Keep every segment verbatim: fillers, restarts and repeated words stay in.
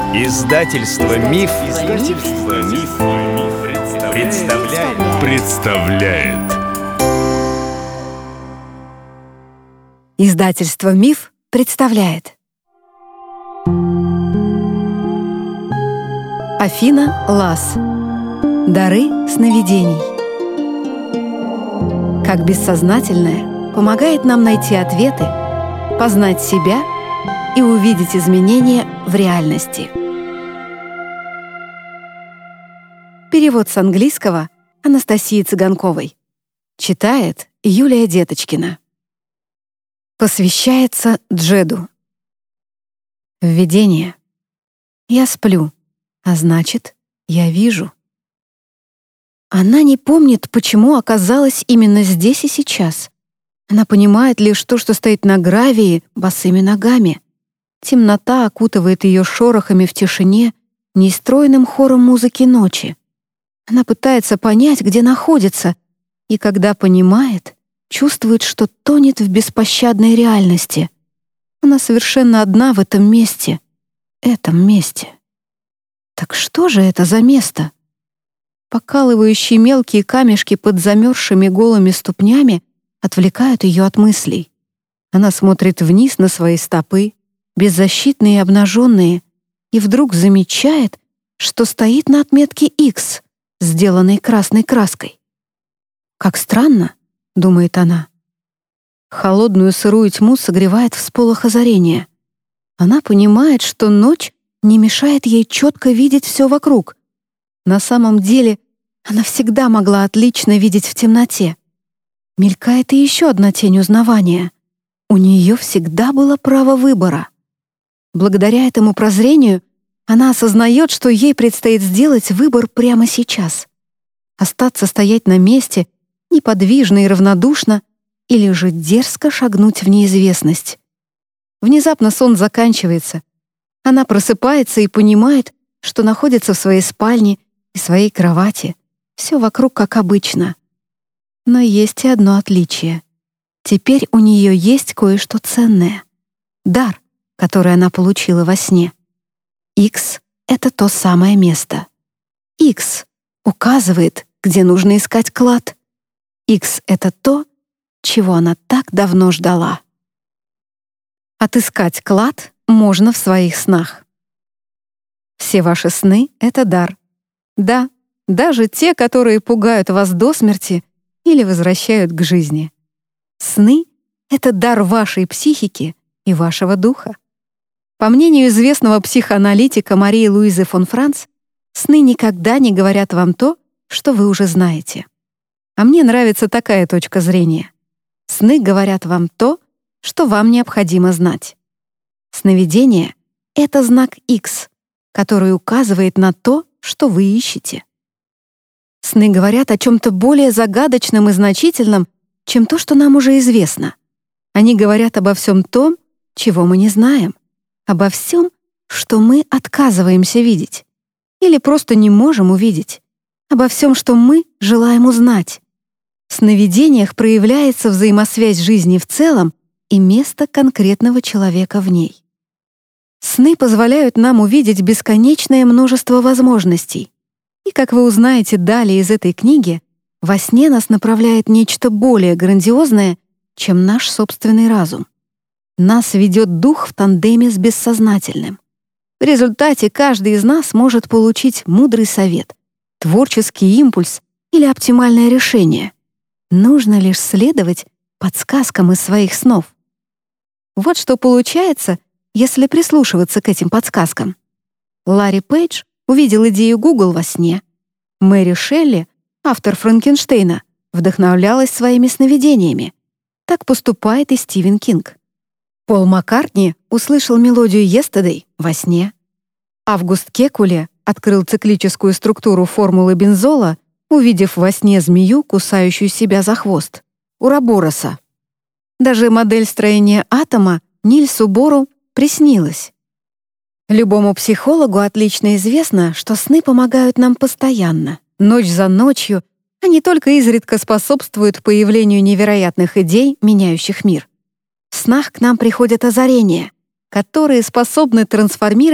Издательство Миф, Издательство Миф, представляет. представляет. Издательство Миф представляет. Афина Лас. Дары сновидений. Как бессознательное помогает нам найти ответы, познать себя и увидеть изменения в реальности. Перевод с английского Анастасии Цыганковой. Читает Юлия Деточкина. Посвящается Джеду. Введение. Я сплю, а значит, я вижу. Она не помнит, почему оказалась именно здесь и сейчас. Она понимает лишь то, что стоит на гравии босыми ногами. Темнота окутывает ее шорохами в тишине, нестройным хором музыки ночи. Она пытается понять, где находится, и когда понимает, чувствует, что тонет в беспощадной реальности. Она совершенно одна в этом месте, этом месте. Так что же это за место? Покалывающие мелкие камешки под замерзшими голыми ступнями отвлекают ее от мыслей. Она смотрит вниз на свои стопы, беззащитные и обнаженные, и вдруг замечает, что стоит на отметке X, сделанной красной краской. «Как странно», — думает она. Холодную сырую тьму согревает всполох озарения. Она понимает, что ночь не мешает ей четко видеть все вокруг. На самом деле она всегда могла отлично видеть в темноте. Мелькает и еще одна тень узнавания. У нее всегда было право выбора. Благодаря этому прозрению она осознает, что ей предстоит сделать выбор прямо сейчас. Остаться стоять на месте, неподвижно и равнодушно, или же дерзко шагнуть в неизвестность. Внезапно сон заканчивается. Она просыпается и понимает, что находится в своей спальне и своей кровати. Все вокруг как обычно. Но есть и одно отличие. Теперь у нее есть кое-что ценное. Дар, который она получила во сне. X — это то самое место. X указывает, где нужно искать клад. X — это то, чего она так давно ждала. Отыскать клад можно в своих снах. Все ваши сны — это дар. Да, даже те, которые пугают вас до смерти или возвращают к жизни. Сны — это дар вашей психики и вашего духа. По мнению известного психоаналитика Марии Луизы фон Франц, сны никогда не говорят вам то, что вы уже знаете. А мне нравится такая точка зрения. Сны говорят вам то, что вам необходимо знать. Сновидение — это знак X, который указывает на то, что вы ищете. Сны говорят о чем-то более загадочном и значительном, чем то, что нам уже известно. Они говорят обо всем том, чего мы не знаем. Обо всем, что мы отказываемся видеть. Или просто не можем увидеть. Обо всем, что мы желаем узнать. В сновидениях проявляется взаимосвязь жизни в целом и место конкретного человека в ней. Сны позволяют нам увидеть бесконечное множество возможностей. И, как вы узнаете далее из этой книги, во сне нас направляет нечто более грандиозное, чем наш собственный разум. Нас ведет дух в тандеме с бессознательным. В результате каждый из нас может получить мудрый совет, творческий импульс или оптимальное решение. Нужно лишь следовать подсказкам из своих снов. Вот что получается, если прислушиваться к этим подсказкам. Ларри Пейдж увидел идею Google во сне. Мэри Шелли, автор Франкенштейна, вдохновлялась своими сновидениями. Так поступает и Стивен Кинг. Пол Маккартни услышал мелодию «Yesterday» во сне. Август Кекуле открыл циклическую структуру формулы бензола, увидев во сне змею, кусающую себя за хвост, Уробороса. Даже модель строения атома Нильсу Бору приснилась. Любому психологу отлично известно, что сны помогают нам постоянно, ночь за ночью, а не только изредка способствуют появлению невероятных идей, меняющих мир. В снах к нам приходят озарения, которые способны трансформировать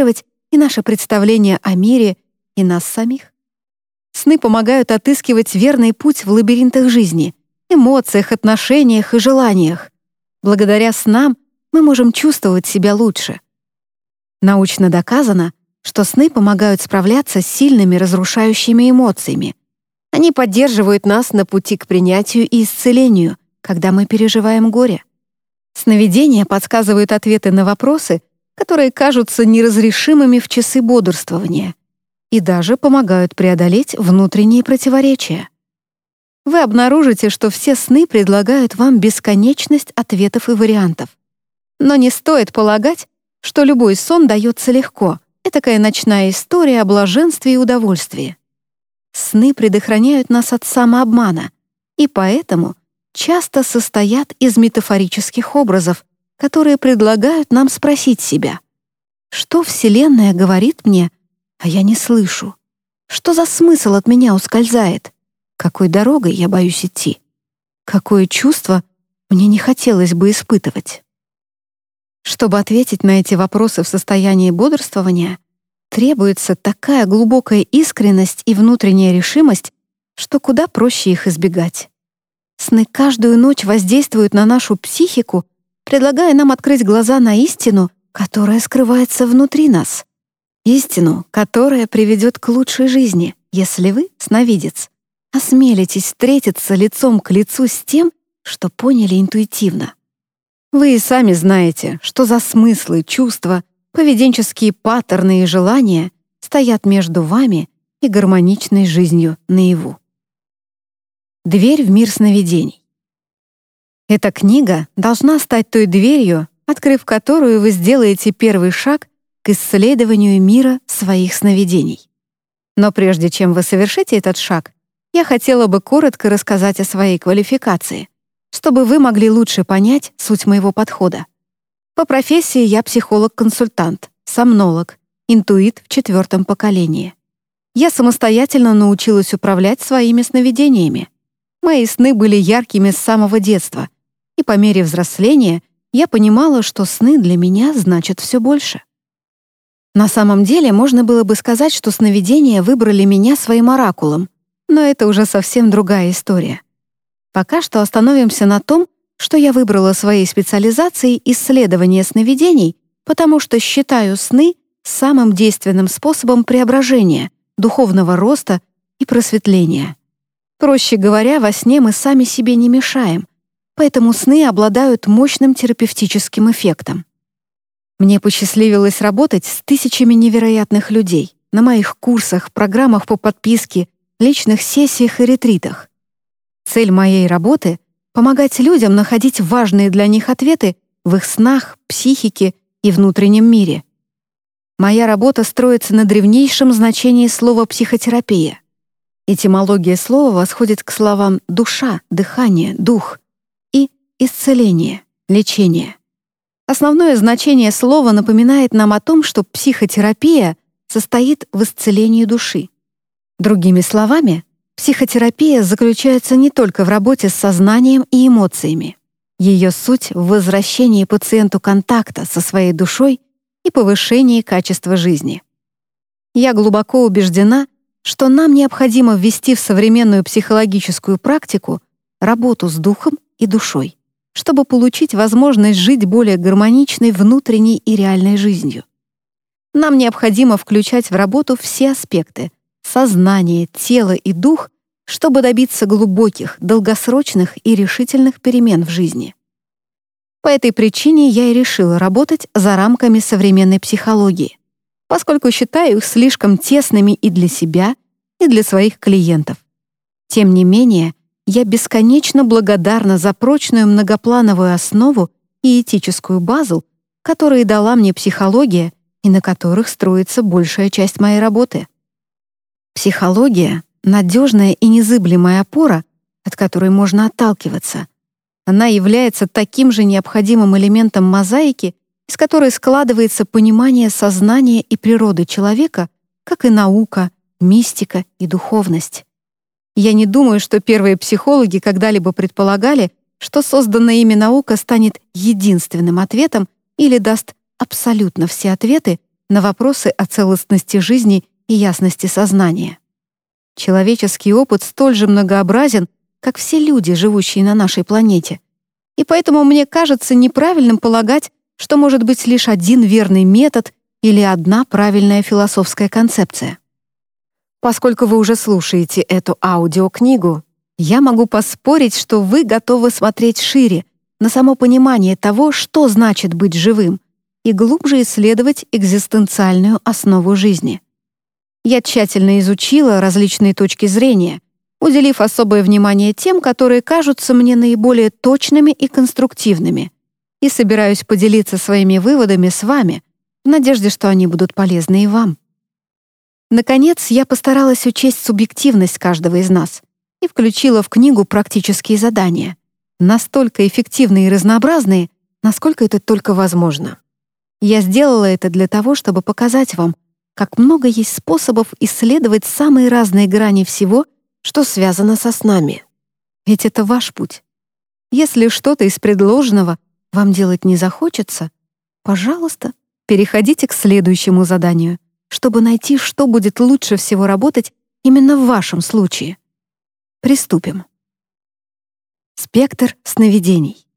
и наше представление о мире, и нас самих. Сны помогают отыскивать верный путь в лабиринтах жизни, эмоциях, отношениях и желаниях. Благодаря снам мы можем чувствовать себя лучше. Научно доказано, что сны помогают справляться с сильными разрушающими эмоциями. Они поддерживают нас на пути к принятию и исцелению, когда мы переживаем горе. Сновидения подсказывают ответы на вопросы, которые кажутся неразрешимыми в часы бодрствования, и даже помогают преодолеть внутренние противоречия. Вы обнаружите, что все сны предлагают вам бесконечность ответов и вариантов. Но не стоит полагать, что любой сон дается легко. Этакая ночная история о блаженстве и удовольствии. Сны предохраняют нас от самообмана, и поэтому часто состоят из метафорических образов, которые предлагают нам спросить себя: что Вселенная говорит мне, а я не слышу? Что за смысл от меня ускользает? Какой дорогой я боюсь идти? Какое чувство мне не хотелось бы испытывать? Чтобы ответить на эти вопросы в состоянии бодрствования, требуется такая глубокая искренность и внутренняя решимость, что куда проще их избегать. Сны каждую ночь воздействуют на нашу психику, предлагая нам открыть глаза на истину, которая скрывается внутри нас. Истину, которая приведет к лучшей жизни, если вы, сновидец, осмелитесь встретиться лицом к лицу с тем, что поняли интуитивно. Вы и сами знаете, что за смыслы, чувства, поведенческие паттерны и желания стоят между вами и гармоничной жизнью наяву. Дверь в мир сновидений. Эта книга должна стать той дверью, открыв которую вы сделаете первый шаг к исследованию мира своих сновидений. Но прежде чем вы совершите этот шаг, я хотела бы коротко рассказать о своей квалификации, чтобы вы могли лучше понять суть моего подхода. По профессии я психолог-консультант, сомнолог, интуит в четвертом поколении. Я самостоятельно научилась управлять своими сновидениями. Мои сны были яркими с самого детства, и по мере взросления я понимала, что сны для меня значат все больше. На самом деле, можно было бы сказать, что сновидения выбрали меня своим оракулом, но это уже совсем другая история. Пока что остановимся на том, что я выбрала своей специализацией исследование сновидений, потому что считаю сны самым действенным способом преображения, духовного роста и просветления. Проще говоря, во сне мы сами себе не мешаем, поэтому сны обладают мощным терапевтическим эффектом. Мне посчастливилось работать с тысячами невероятных людей на моих курсах, программах по подписке, личных сессиях и ретритах. Цель моей работы — помогать людям находить важные для них ответы в их снах, психике и внутреннем мире. Моя работа строится на древнейшем значении слова «психотерапия». Этимология слова восходит к словам «душа», «дыхание», «дух» и «исцеление», «лечение». Основное значение слова напоминает нам о том, что психотерапия состоит в исцелении души. Другими словами, психотерапия заключается не только в работе с сознанием и эмоциями. Ее суть в возвращении пациенту контакта со своей душой и повышении качества жизни. Я глубоко убеждена, что нам необходимо ввести в современную психологическую практику работу с духом и душой, чтобы получить возможность жить более гармоничной внутренней и реальной жизнью. Нам необходимо включать в работу все аспекты — сознание, тело и дух, чтобы добиться глубоких, долгосрочных и решительных перемен в жизни. По этой причине я и решила работать за рамками современной психологии, поскольку считаю их слишком тесными и для себя, и для своих клиентов. Тем не менее, я бесконечно благодарна за прочную многоплановую основу и этическую базу, которые дала мне психология и на которых строится большая часть моей работы. Психология — надежная и незыблемая опора, от которой можно отталкиваться. Она является таким же необходимым элементом мозаики, из которой складывается понимание сознания и природы человека, как и наука, мистика и духовность. Я не думаю, что первые психологи когда-либо предполагали, что созданная ими наука станет единственным ответом или даст абсолютно все ответы на вопросы о целостности жизни и ясности сознания. Человеческий опыт столь же многообразен, как все люди, живущие на нашей планете. И поэтому мне кажется неправильным полагать, что может быть лишь один верный метод или одна правильная философская концепция. Поскольку вы уже слушаете эту аудиокнигу, я могу поспорить, что вы готовы смотреть шире, на само понимание того, что значит быть живым, и глубже исследовать экзистенциальную основу жизни. Я тщательно изучила различные точки зрения, уделив особое внимание тем, которые кажутся мне наиболее точными и конструктивными, и собираюсь поделиться своими выводами с вами, в надежде, что они будут полезны и вам. Наконец, я постаралась учесть субъективность каждого из нас и включила в книгу практические задания, настолько эффективные и разнообразные, насколько это только возможно. Я сделала это для того, чтобы показать вам, как много есть способов исследовать самые разные грани всего, что связано со снами. Ведь это ваш путь. Если что-то из предложенного вам делать не захочется, пожалуйста, переходите к следующему заданию, чтобы найти, что будет лучше всего работать именно в вашем случае. Приступим. Спектр сновидений.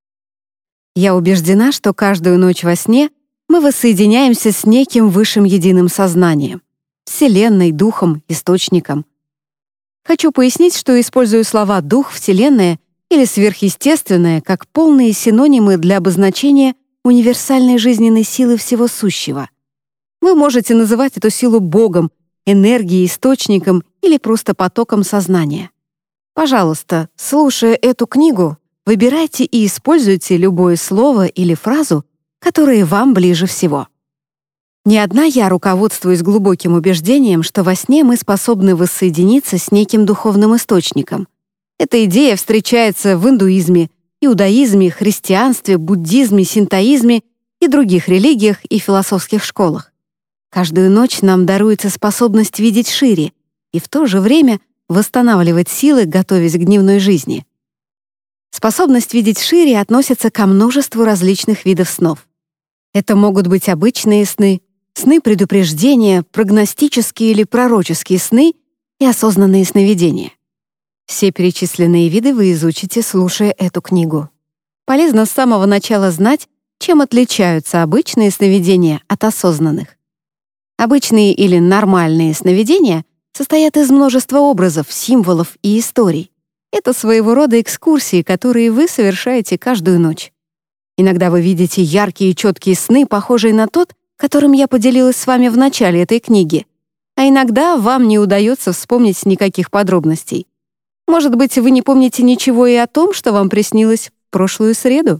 Я убеждена, что каждую ночь во сне мы воссоединяемся с неким высшим единым сознанием, Вселенной, Духом, Источником. Хочу пояснить, что использую слова «дух», «вселенная» или «сверхъестественное» как полные синонимы для обозначения универсальной жизненной силы всего сущего. Вы можете называть эту силу Богом, энергией, источником или просто потоком сознания. Пожалуйста, слушая эту книгу, выбирайте и используйте любое слово или фразу, которые вам ближе всего. Не одна я руководствуюсь глубоким убеждением, что во сне мы способны воссоединиться с неким духовным источником. Эта идея встречается в индуизме, иудаизме, христианстве, буддизме, синтоизме и других религиях и философских школах. Каждую ночь нам даруется способность видеть шире и в то же время восстанавливать силы, готовясь к дневной жизни. Способность видеть шире относится ко множеству различных видов снов. Это могут быть обычные сны, сны предупреждения, прогностические или пророческие сны и осознанные сновидения. Все перечисленные виды вы изучите, слушая эту книгу. Полезно с самого начала знать, чем отличаются обычные сновидения от осознанных. Обычные или нормальные сновидения состоят из множества образов, символов и историй. Это своего рода экскурсии, которые вы совершаете каждую ночь. Иногда вы видите яркие и четкие сны, похожие на тот, которым я поделилась с вами в начале этой книги, а иногда вам не удается вспомнить никаких подробностей. Может быть, вы не помните ничего и о том, что вам приснилось в прошлую среду?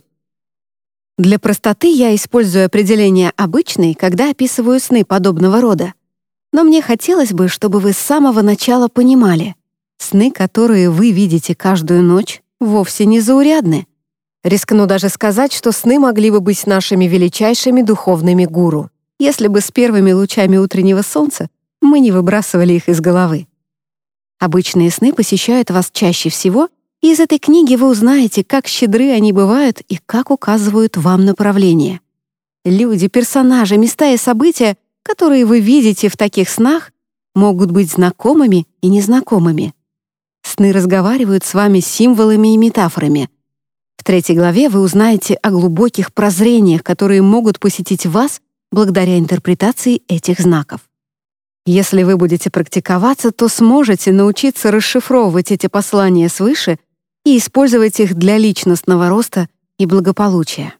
Для простоты я использую определение «обычный», когда описываю сны подобного рода. Но мне хотелось бы, чтобы вы с самого начала понимали, сны, которые вы видите каждую ночь, вовсе не заурядны. Рискну даже сказать, что сны могли бы быть нашими величайшими духовными гуру, если бы с первыми лучами утреннего солнца мы не выбрасывали их из головы. Обычные сны посещают вас чаще всего, и из этой книги вы узнаете, как щедры они бывают и как указывают вам направление. Люди, персонажи, места и события, которые вы видите в таких снах, могут быть знакомыми и незнакомыми. Сны разговаривают с вами символами и метафорами. В третьей главе вы узнаете о глубоких прозрениях, которые могут посетить вас благодаря интерпретации этих знаков. Если вы будете практиковаться, то сможете научиться расшифровывать эти послания свыше и использовать их для личностного роста и благополучия.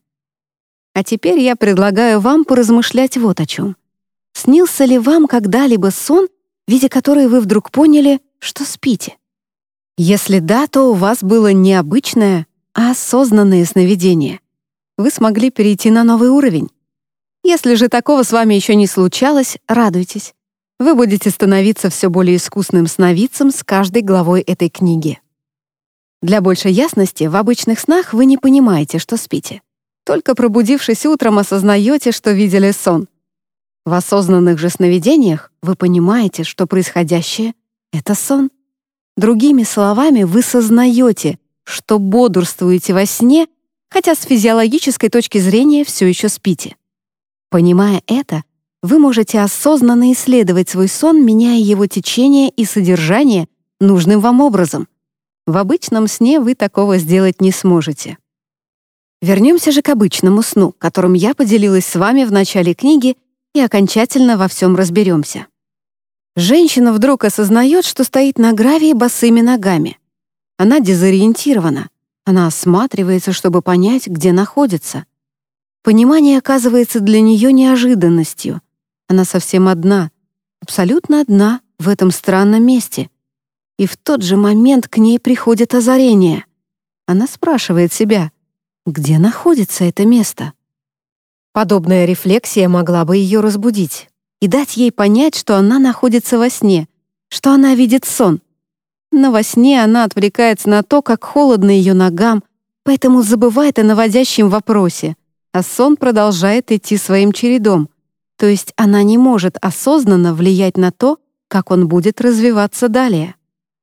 А теперь я предлагаю вам поразмышлять вот о чем. Снился ли вам когда-либо сон, в виде которого вы вдруг поняли, что спите? Если да, то у вас было не обычное, а осознанное сновидение. Вы смогли перейти на новый уровень. Если же такого с вами еще не случалось, радуйтесь. Вы будете становиться все более искусным сновидцем с каждой главой этой книги. Для большей ясности, в обычных снах вы не понимаете, что спите. Только пробудившись утром, осознаете, что видели сон. В осознанных же сновидениях вы понимаете, что происходящее — это сон. Другими словами, вы сознаете, что бодрствуете во сне, хотя с физиологической точки зрения все еще спите. Понимая это, Вы можете осознанно исследовать свой сон, меняя его течение и содержание нужным вам образом. В обычном сне вы такого сделать не сможете. Вернемся же к обычному сну, которым я поделилась с вами в начале книги, и окончательно во всем разберемся. Женщина вдруг осознает, что стоит на гравии босыми ногами. Она дезориентирована. Она осматривается, чтобы понять, где находится. Понимание оказывается для нее неожиданностью. Она совсем одна, абсолютно одна в этом странном месте. И в тот же момент к ней приходит озарение. Она спрашивает себя, где находится это место? Подобная рефлексия могла бы ее разбудить и дать ей понять, что она находится во сне, что она видит сон. Но во сне она отвлекается на то, как холодно ее ногам, поэтому забывает о наводящем вопросе, а сон продолжает идти своим чередом, то есть она не может осознанно влиять на то, как он будет развиваться далее.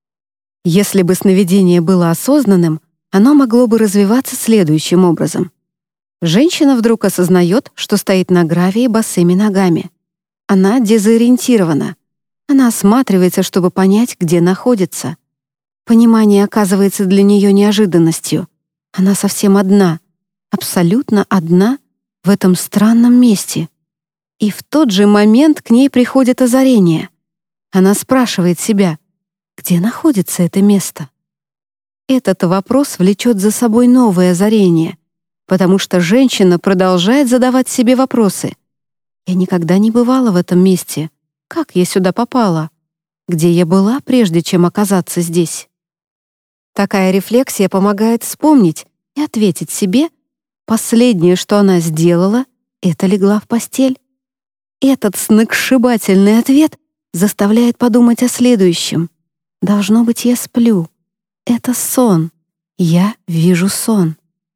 Если бы сновидение было осознанным, оно могло бы развиваться следующим образом. Женщина вдруг осознает, что стоит на гравии босыми ногами. Она дезориентирована. Она осматривается, чтобы понять, где находится. Понимание оказывается для нее неожиданностью. Она совсем одна, абсолютно одна в этом странном месте. И в тот же момент к ней приходит озарение. Она спрашивает себя, где находится это место? Этот вопрос влечет за собой новое озарение, потому что женщина продолжает задавать себе вопросы. «Я никогда не бывала в этом месте. Как я сюда попала? Где я была, прежде чем оказаться здесь?» Такая рефлексия помогает вспомнить и ответить себе, последнее, что она сделала, это легла в постель. Этот сногсшибательный ответ заставляет подумать о следующем. «Должно быть, я сплю. Это сон. Я вижу сон».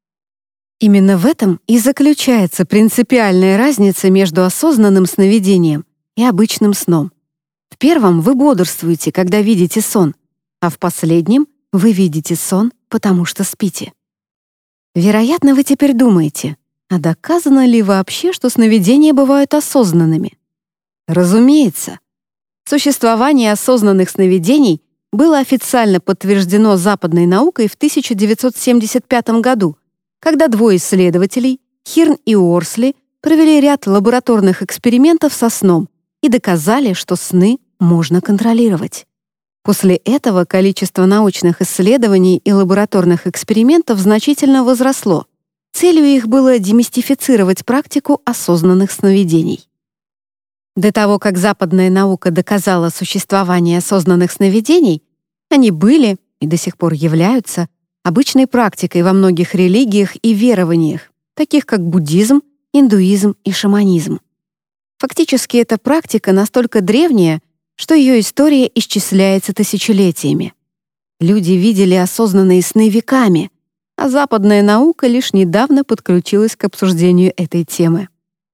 Именно в этом и заключается принципиальная разница между осознанным сновидением и обычным сном. В первом вы бодрствуете, когда видите сон, а в последнем вы видите сон, потому что спите. Вероятно, вы теперь думаете, а доказано ли вообще, что сновидения бывают осознанными? Разумеется. Существование осознанных сновидений было официально подтверждено западной наукой в тысяча девятьсот семьдесят пятом году, когда двое исследователей, Хирн и Уорсли, провели ряд лабораторных экспериментов со сном и доказали, что сны можно контролировать. После этого количество научных исследований и лабораторных экспериментов значительно возросло. Целью их было демистифицировать практику осознанных сновидений. До того, как западная наука доказала существование осознанных сновидений, они были и до сих пор являются обычной практикой во многих религиях и верованиях, таких как буддизм, индуизм и шаманизм. Фактически эта практика настолько древняя, что ее история исчисляется тысячелетиями. Люди видели осознанные сны веками, а западная наука лишь недавно подключилась к обсуждению этой темы.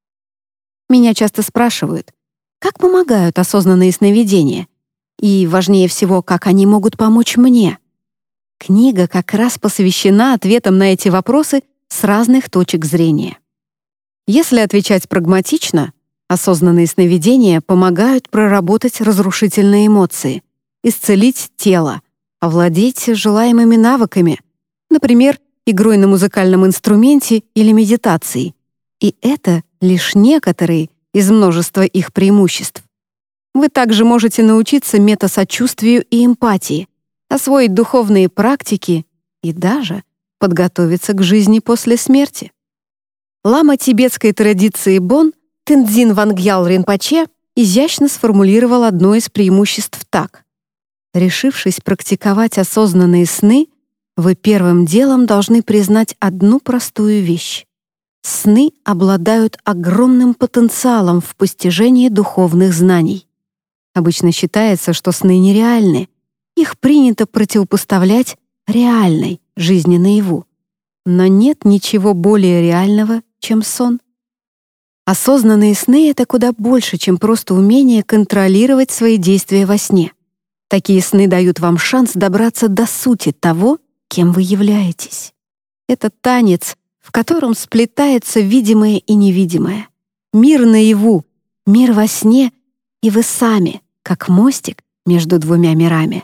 Меня часто спрашивают, как помогают осознанные сновидения? И, важнее всего, как они могут помочь мне? Книга как раз посвящена ответам на эти вопросы с разных точек зрения. Если отвечать прагматично, осознанные сновидения помогают проработать разрушительные эмоции, исцелить тело, овладеть желаемыми навыками, например, игрой на музыкальном инструменте или медитацией. И это лишь некоторые из множества их преимуществ. Вы также можете научиться метасочувствию и эмпатии, освоить духовные практики и даже подготовиться к жизни после смерти. Лама тибетской традиции Бон Тенцзин Вангьял Ринпоче изящно сформулировал одно из преимуществ так. Решившись практиковать осознанные сны, вы первым делом должны признать одну простую вещь. Сны обладают огромным потенциалом в постижении духовных знаний. Обычно считается, что сны нереальны. Их принято противопоставлять реальной жизни наяву. Но нет ничего более реального, чем сон. Осознанные сны — это куда больше, чем просто умение контролировать свои действия во сне. Такие сны дают вам шанс добраться до сути того, кем вы являетесь. Это танец, в котором сплетается видимое и невидимое. Мир наяву, Мир во сне, и вы сами, как мостик между двумя мирами.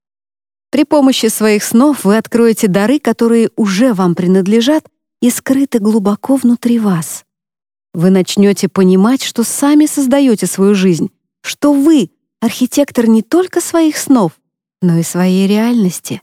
При помощи своих снов вы откроете дары, которые уже вам принадлежат и скрыты глубоко внутри вас. Вы начнете понимать, что сами создаете свою жизнь, что вы — архитектор не только своих снов, но и своей реальности.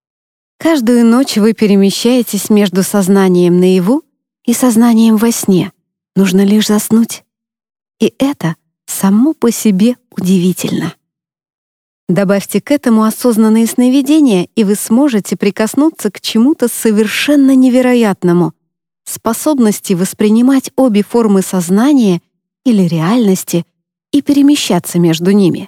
Каждую ночь вы перемещаетесь между сознанием наяву и сознанием во сне. Нужно лишь заснуть. И это само по себе удивительно. Добавьте к этому осознанные сновидения, и вы сможете прикоснуться к чему-то совершенно невероятному, способности воспринимать обе формы сознания или реальности и перемещаться между ними.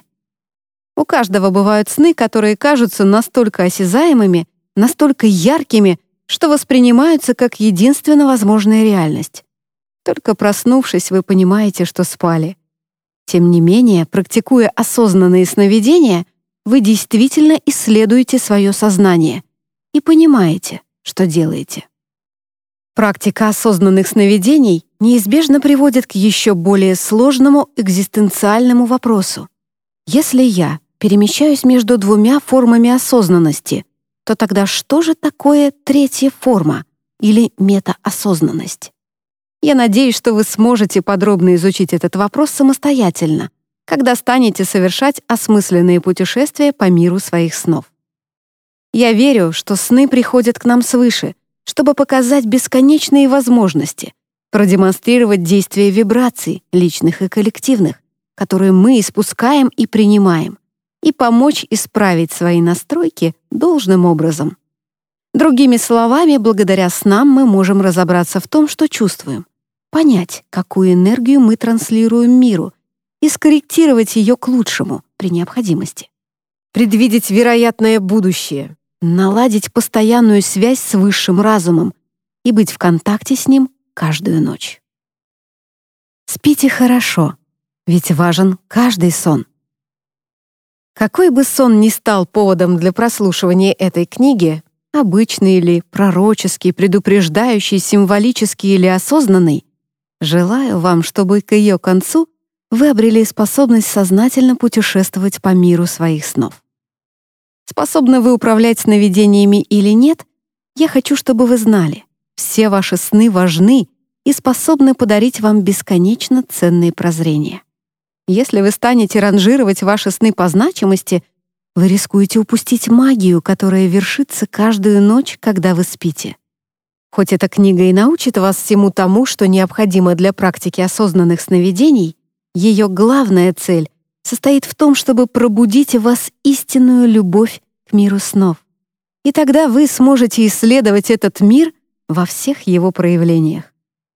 У каждого бывают сны, которые кажутся настолько осязаемыми, настолько яркими, что воспринимаются как единственно возможная реальность. Только проснувшись, вы понимаете, что спали. Тем не менее, практикуя осознанные сновидения, вы действительно исследуете свое сознание и понимаете, что делаете. Практика осознанных сновидений неизбежно приводит к еще более сложному экзистенциальному вопросу. Если я перемещаюсь между двумя формами осознанности, то тогда что же такое третья форма или метаосознанность? Я надеюсь, что вы сможете подробно изучить этот вопрос самостоятельно, когда станете совершать осмысленные путешествия по миру своих снов. Я верю, что сны приходят к нам свыше, чтобы показать бесконечные возможности, продемонстрировать действие вибраций, личных и коллективных, которые мы испускаем и принимаем, и помочь исправить свои настройки должным образом. Другими словами, благодаря снам мы можем разобраться в том, что чувствуем, понять, какую энергию мы транслируем миру, и скорректировать ее к лучшему при необходимости. Предвидеть вероятное будущее, наладить постоянную связь с высшим разумом и быть в контакте с ним каждую ночь. Спите хорошо, ведь важен каждый сон. Какой бы сон ни стал поводом для прослушивания этой книги, обычный или пророческий, предупреждающий, символический или осознанный, желаю вам, чтобы к ее концу вы обрели способность сознательно путешествовать по миру своих снов. Способны вы управлять сновидениями или нет, я хочу, чтобы вы знали, все ваши сны важны и способны подарить вам бесконечно ценные прозрения. Если вы станете ранжировать ваши сны по значимости, вы рискуете упустить магию, которая вершится каждую ночь, когда вы спите. Хоть эта книга и научит вас всему тому, что необходимо для практики осознанных сновидений, ее главная цель состоит в том, чтобы пробудить в вас истинную любовь к миру снов. И тогда вы сможете исследовать этот мир во всех его проявлениях.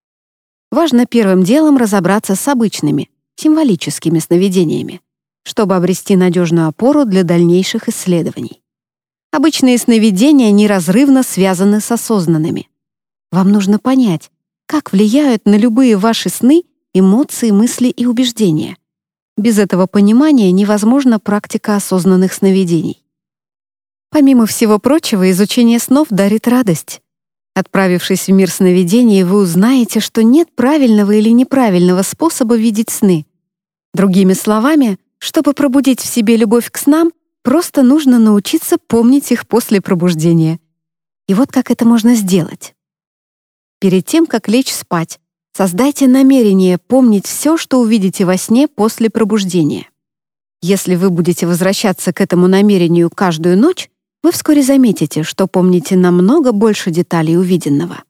Важно первым делом разобраться с обычными, символическими сновидениями, чтобы обрести надежную опору для дальнейших исследований. Обычные сновидения неразрывно связаны с осознанными. Вам нужно понять, как влияют на любые ваши сны эмоции, мысли и убеждения. Без этого понимания невозможна практика осознанных сновидений. Помимо всего прочего, изучение снов дарит радость. Отправившись в мир сновидений, вы узнаете, что нет правильного или неправильного способа видеть сны. Другими словами, чтобы пробудить в себе любовь к снам, просто нужно научиться помнить их после пробуждения. И вот как это можно сделать. Перед тем, как лечь спать, создайте намерение помнить все, что увидите во сне после пробуждения. Если вы будете возвращаться к этому намерению каждую ночь, вы вскоре заметите, что помните намного больше деталей увиденного.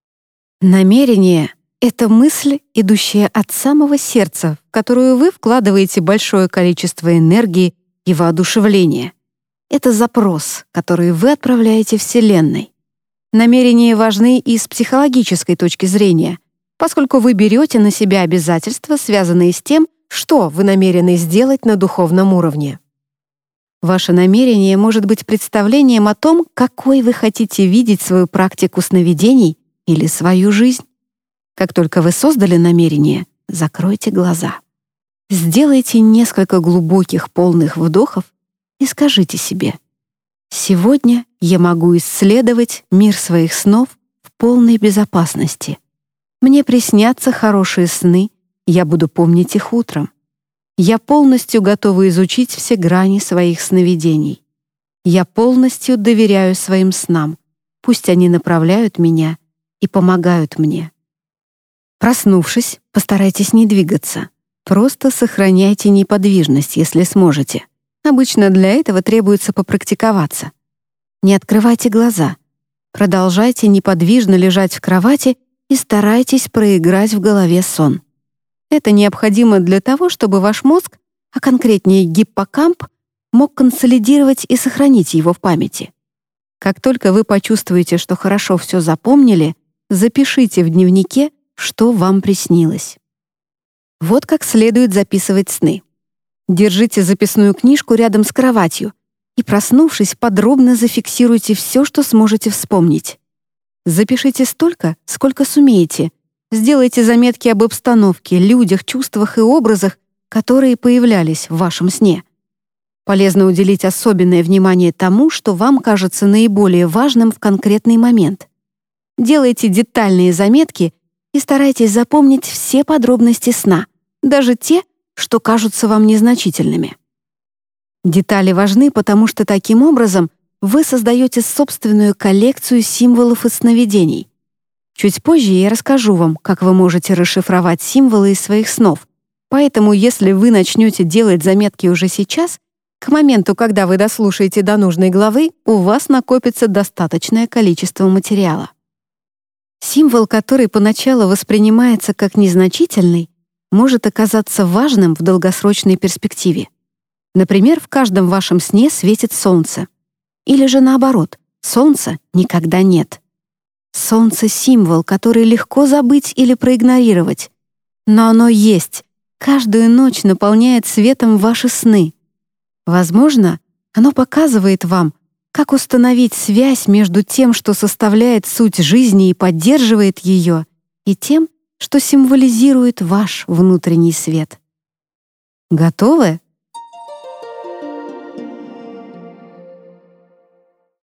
Намерение — это мысль, идущая от самого сердца, в которую вы вкладываете большое количество энергии и воодушевления. Это запрос, который вы отправляете Вселенной. Намерения важны и с психологической точки зрения, поскольку вы берете на себя обязательства, связанные с тем, что вы намерены сделать на духовном уровне. Ваше намерение может быть представлением о том, какой вы хотите видеть свою практику сновидений или свою жизнь. Как только вы создали намерение, закройте глаза. Сделайте несколько глубоких полных вдохов и скажите себе: «Сегодня я могу исследовать мир своих снов в полной безопасности. Мне приснятся хорошие сны, Я буду помнить их утром. Я полностью готова изучить все грани своих сновидений. Я полностью доверяю своим снам. Пусть они направляют меня и помогают мне. Проснувшись, постарайтесь не двигаться. Просто сохраняйте неподвижность, если сможете. Обычно для этого требуется попрактиковаться. Не открывайте глаза. Продолжайте неподвижно лежать в кровати и старайтесь проиграть в голове сон. Это необходимо для того, чтобы ваш мозг, а конкретнее гиппокамп, мог консолидировать и сохранить его в памяти. Как только вы почувствуете, что хорошо все запомнили, запишите в дневнике, что вам приснилось. Вот как следует записывать сны. Держите записную книжку рядом с кроватью и, проснувшись, подробно зафиксируйте все, что сможете вспомнить. Запишите столько, сколько сумеете. Сделайте заметки об обстановке, людях, чувствах и образах, которые появлялись в вашем сне. Полезно уделить особенное внимание тому, что вам кажется наиболее важным в конкретный момент. Делайте детальные заметки и старайтесь запомнить все подробности сна, даже те, что кажутся вам незначительными. Детали важны, потому что таким образом вы создаете собственную коллекцию символов и сновидений. Чуть позже я расскажу вам, как вы можете расшифровать символы из своих снов. Поэтому, если вы начнете делать заметки уже сейчас, к моменту, когда вы дослушаете до нужной главы, у вас накопится достаточное количество материала. Символ, который поначалу воспринимается как незначительный, может оказаться важным в долгосрочной перспективе. Например, в каждом вашем сне светит солнце. Или же наоборот, солнца никогда нет. Солнце — символ, который легко забыть или проигнорировать. Но оно есть, каждую ночь наполняет светом ваши сны. Возможно, оно показывает вам, как установить связь между тем, что составляет суть жизни и поддерживает ее, и тем, что символизирует ваш внутренний свет. Готовы?